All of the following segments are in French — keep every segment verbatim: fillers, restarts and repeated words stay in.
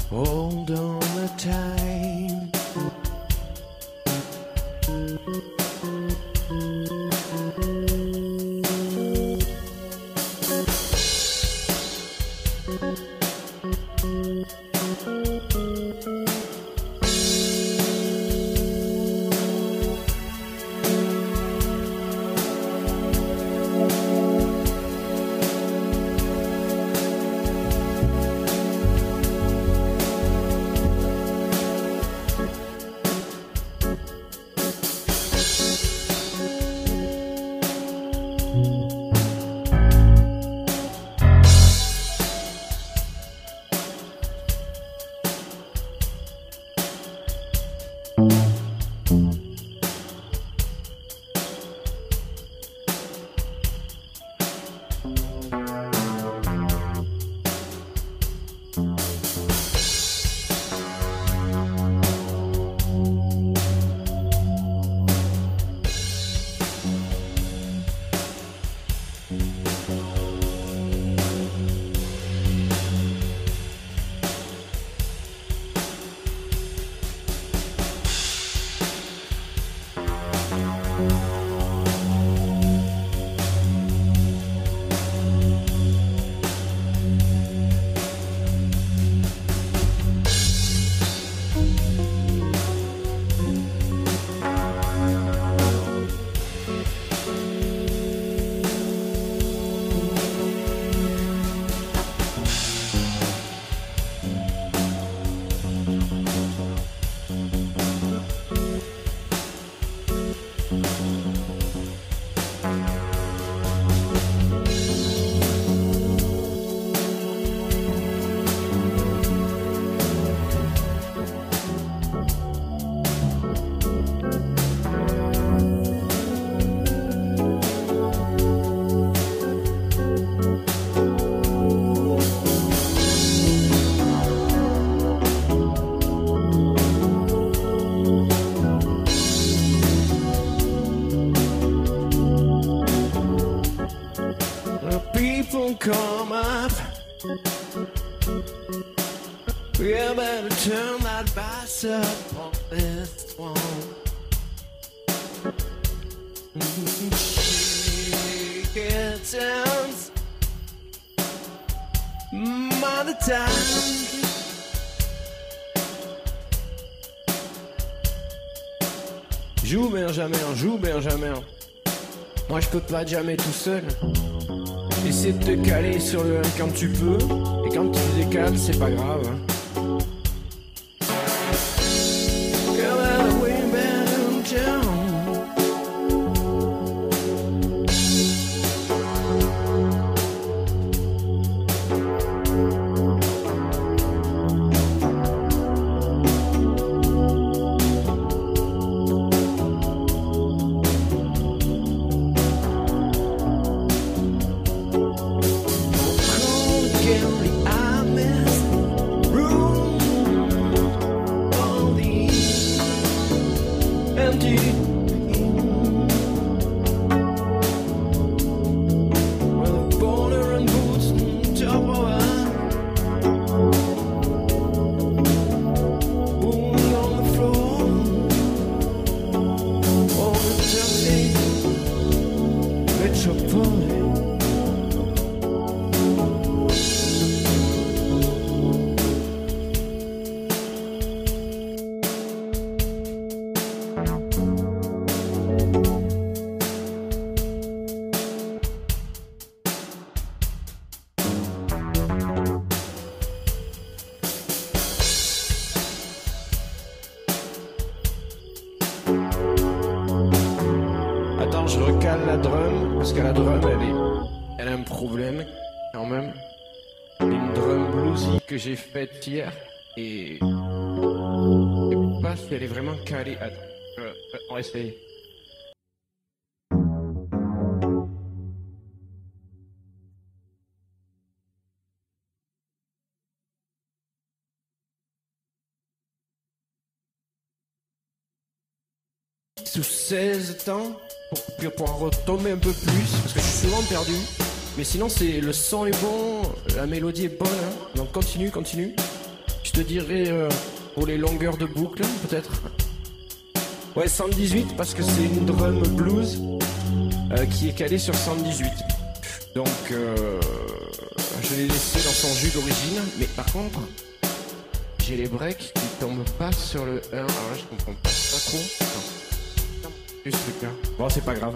hold on the time. Come up, we better turn that bass up on this one. Shake it sounds, mother time. Joue Benjamin, joue Benjamin. Moi je peux pas jammer tout seul. Essaie de te caler sur le un quand tu peux, et quand tu te décales, c'est pas grave. Je recale la drum, parce que la drum elle est, elle a un problème quand même. Une drum bluesy que j'ai faite hier et je sais pas si elle est vraiment calée. Attends, euh, on va essayer. Sous seize temps pour, pour en retomber un peu plus parce que je suis souvent perdu, mais sinon c'est le son est bon, la mélodie est bonne, hein. Donc continue, continue. Je te dirais euh, pour les longueurs de boucle, peut-être. Ouais, cent dix-huit parce que c'est une drum blues euh, qui est calée sur cent dix-huit. Donc, euh, je l'ai laissé dans son jus d'origine. Mais par contre, j'ai les breaks qui tombent pas sur le un. Alors là, je comprends pas, pas trop. Non. Juste ce truc-là. Bon, c'est pas grave.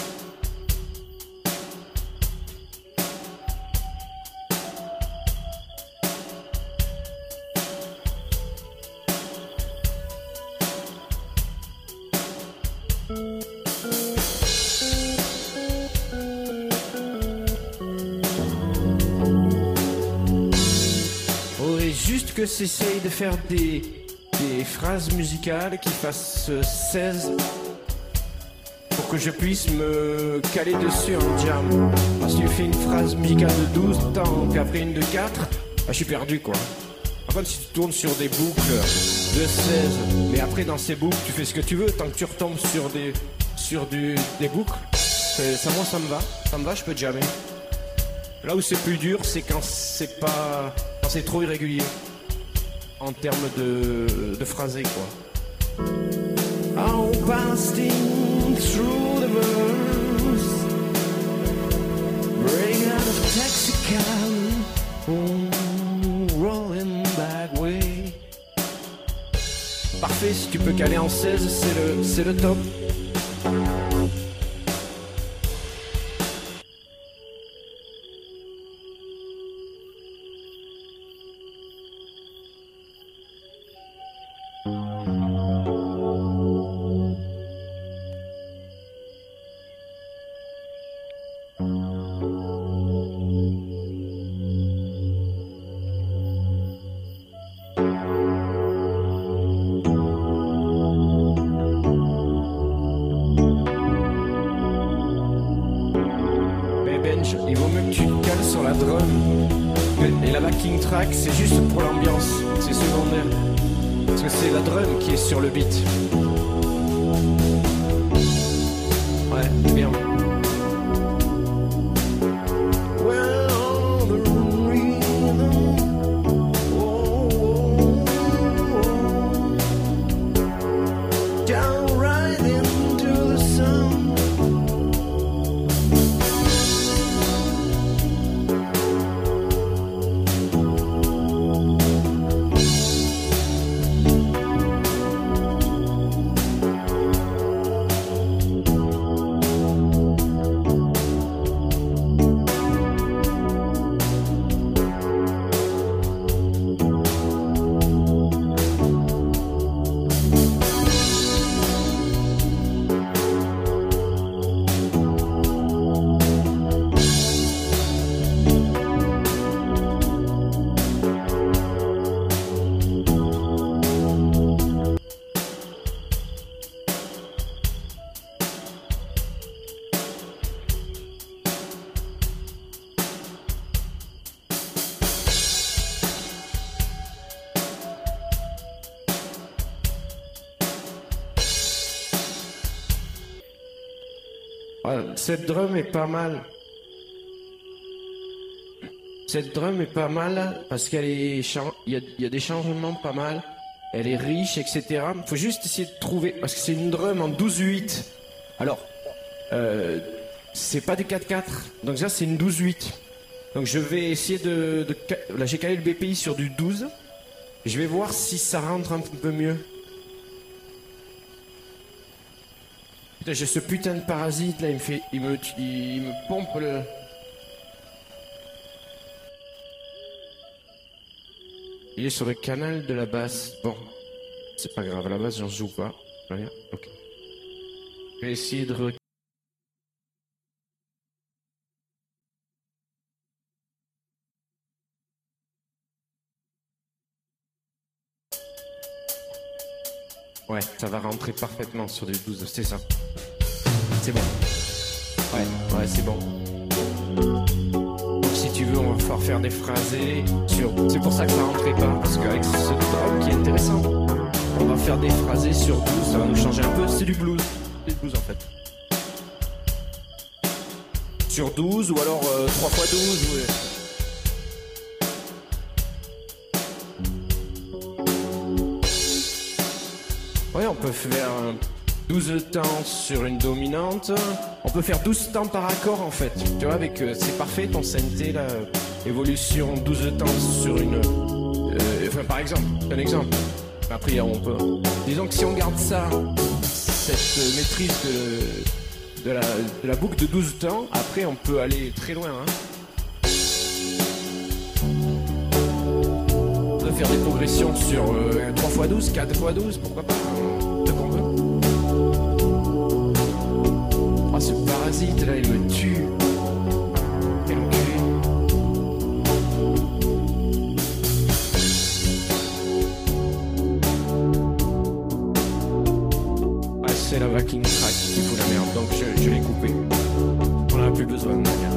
Que j'essaye de faire des, des phrases musicales qui fassent seize pour que je puisse me caler dessus en jam. Parce que tu fais une phrase musicale de douze temps, puis après une de quatre, bah, je suis perdu quoi. Par contre, si tu tournes sur des boucles de seize, mais après dans ces boucles, tu fais ce que tu veux, tant que tu retombes sur des, sur du, des boucles, ça, moi ça me va, ça me va, je peux jammer. Là où c'est plus dur, c'est quand c'est pas, quand c'est trop irrégulier. En termes de, de phrasé quoi. Oh, passing through the verse, bring out a taxi cab, oh, rolling back way. Parfait, si tu peux caler en seize, c'est le, c'est le top. Il vaut mieux que tu te cales sur la drum. Et la backing track, c'est juste pour l'ambiance, c'est secondaire. Parce que c'est la drum qui est sur le beat. Ouais, bien. Ouais, cette drum est pas mal. Cette drum est pas mal parce qu'elle est, il y a, il y a des changements pas mal. Elle est riche, et cetera. Faut juste essayer de trouver parce que c'est une drum en douze huit. Alors, euh, c'est pas des quatre quatre. Donc ça, c'est une douze huit. Donc je vais essayer de, de là j'ai calé le B P I sur du douze. Je vais voir si ça rentre un peu mieux. Putain, j'ai ce putain de parasite là, il me fait, il me, il me pompe le. Il est sur le canal de la basse. Bon, c'est pas grave, à la basse j'en joue pas. Rien, ok. Je vais essayer de. Ouais, ça va rentrer parfaitement sur du douze, c'est ça. C'est bon. Ouais, ouais, c'est bon. Donc si tu veux, on va pouvoir faire des phrasés sur... C'est pour ça que ça rentrait pas, parce qu'avec ce drum qui est intéressant, on va faire des phrasés sur douze, ça va nous changer un peu. C'est du blues. C'est du blues en fait. Sur douze ou alors euh, trois fois douze. Ouais. Ouais, on peut faire douze temps sur une dominante. On peut faire douze temps par accord en fait. Tu vois, avec euh, c'est parfait ton synthé là. Évolution douze temps sur une. Euh, enfin, par exemple, un exemple. Après, on peut. Disons que si on garde ça, cette euh, maîtrise de, de, la, de la boucle de douze temps, après on peut aller très loin. Hein. On peut faire des progressions sur euh, trois fois douze, quatre fois douze, pourquoi pas. De qu'on veut. Oh, ce parasite là, il me tue. Quel enculé. Ah, c'est la backing track qui fout la merde, donc je, je l'ai coupé. On n'en a plus besoin de manière.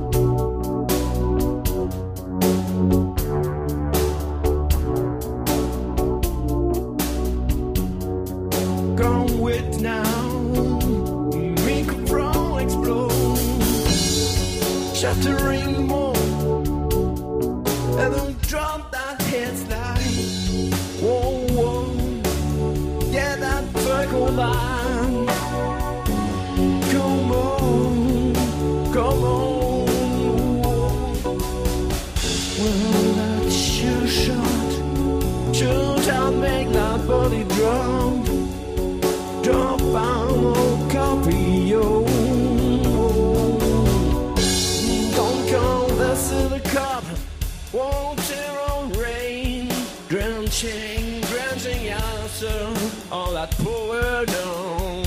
Shattering more, and don't drop that headline. Whoa, whoa, yeah, that circle line. Come on, come on. Well, that sure shot, sure shot make that body drop, drop on copy, yo. To the cup, water or rain, drenching, drenching yourself, all that power down.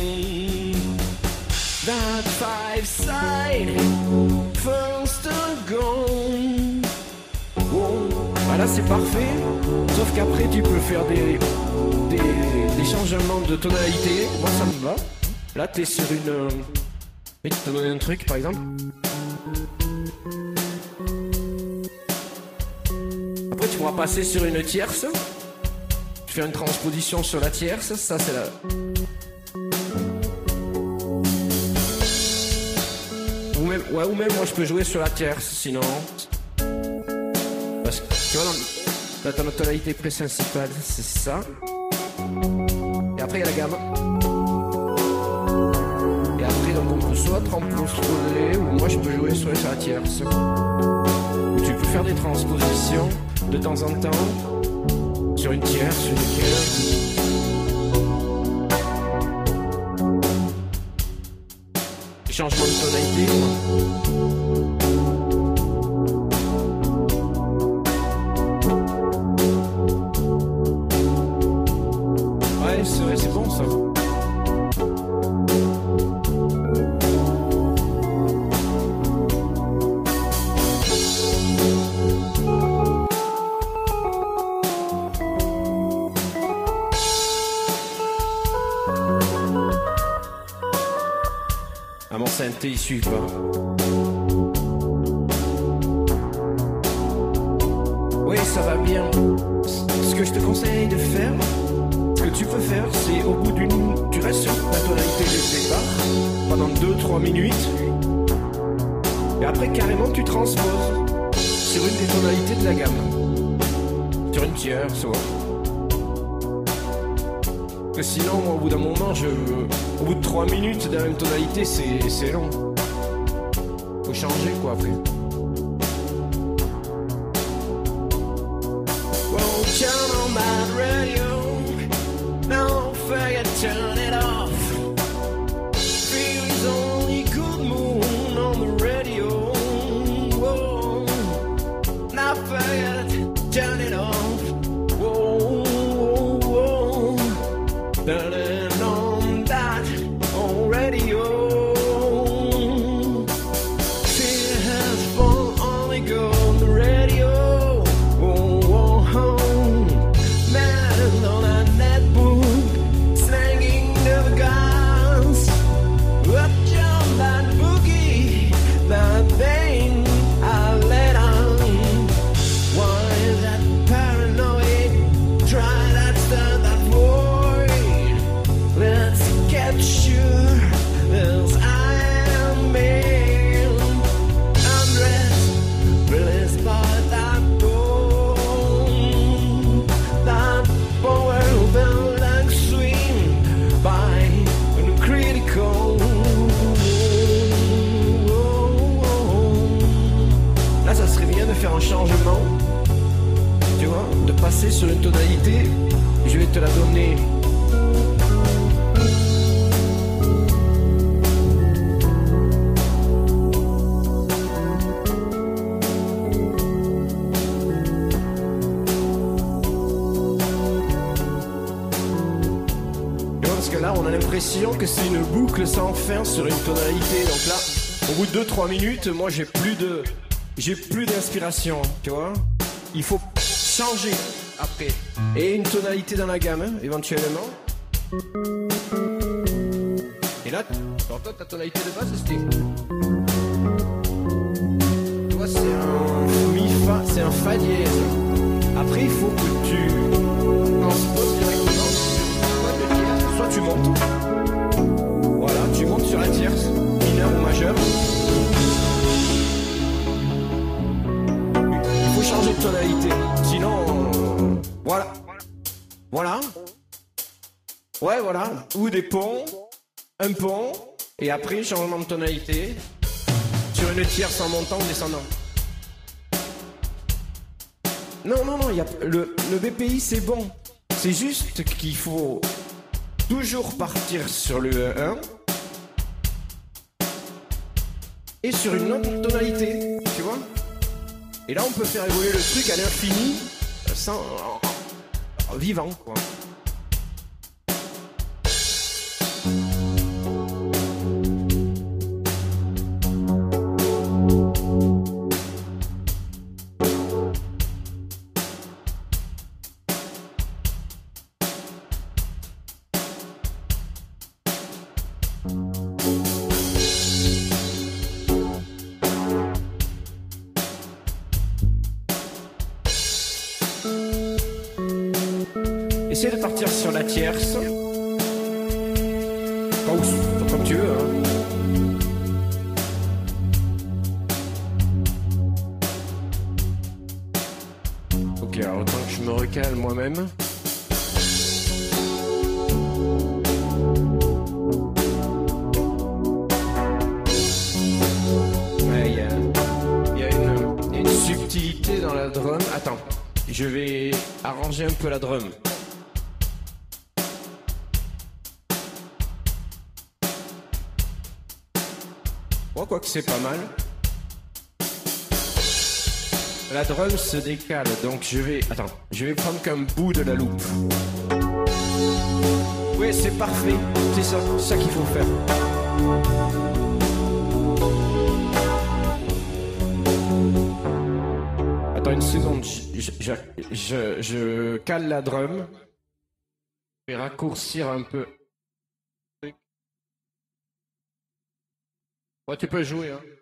That five side, first gone. Wow. Ah là c'est parfait, sauf qu'après tu peux faire des, des, des changements de tonalité. Moi ça me va. Là t'es sur une. Et tu te donnes un truc par exemple. On va passer sur une tierce. Je fais une transposition sur la tierce. Ça c'est la. Ou même, ouais, ou même moi je peux jouer sur la tierce sinon. Parce que tu vois, là, ta tonalité principale c'est ça. Et après il y a la gamme. Et après donc on peut soit transposer ou moi je peux jouer sur la tierce. Ou tu peux faire des transpositions de temps en temps, sur une tierce, une tierce. Changement de tonalité. Ouais, c'est vrai, c'est bon ça. Mon synthé il suit pas. Oui ça va bien. Ce que je te conseille de faire, ce que tu peux faire, c'est au bout d'une. Tu restes sur ta tonalité de départ pendant deux trois minutes. Et après carrément tu transposes sur une des tonalités de la gamme. Sur une tierce ou. Sinon, moi, au bout d'un moment, je, au bout de trois minutes dans la même tonalité, c'est, c'est long. Faut changer, quoi, après. Well, turn on my radio. Don't forget, turn it off. Feels only good moon on the radio. Whoa. Now forget, turn it off. Turning on that on radio. Fear has là, ça serait bien de faire un changement, tu vois, de passer sur une tonalité. Je vais te la donner. Parce que là, on a l'impression que c'est une boucle sans fin sur une tonalité. Donc là, au bout de deux trois minutes, moi, j'ai plus de, j'ai plus d'inspiration, tu vois. Il faut changer après. Et une tonalité dans la gamme, hein, éventuellement. Et là, alors toi, ta tonalité de base, c'était... Tu vois, c'est un mi-fa, c'est un fa dièse. Après, il faut que tu transposes directement sur le tierce. Soit tu montes. Voilà, tu montes sur la tierce, mineur ou majeur. Il faut changer de tonalité. Sinon, euh, voilà. Voilà. Ouais, voilà. Ou des ponts, un pont, et après, changement de tonalité sur une tierce en montant ou descendant. Non, non, non, y a, le, le B P I, c'est bon. C'est juste qu'il faut toujours partir sur le un et sur une autre tonalité, tu vois. Et là, on peut faire évoluer le truc à l'infini, sans... en, en vivant, quoi. Essaye de partir sur la tierce. Comme, comme tu veux, hein. Ok, alors autant que je me recale moi-même. Ouais, il y a, y a une, une subtilité dans la drum. Attends, je vais arranger un peu la drum. Oh, quoi que c'est pas mal. La drum se décale, donc je vais... Attends, je vais prendre qu'un bout de la loupe. Oui, c'est parfait. C'est ça, c'est ça qu'il faut faire. Attends une seconde, je, je, je, je cale la drum. Je vais raccourcir un peu. Ouais, tu peux jouer, hein.